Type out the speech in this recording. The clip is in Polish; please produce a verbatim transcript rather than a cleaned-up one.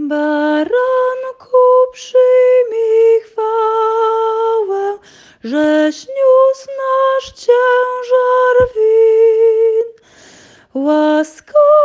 Baranku, przyjmij chwałę, żeś niósł nasz ciężar win. Łaskawy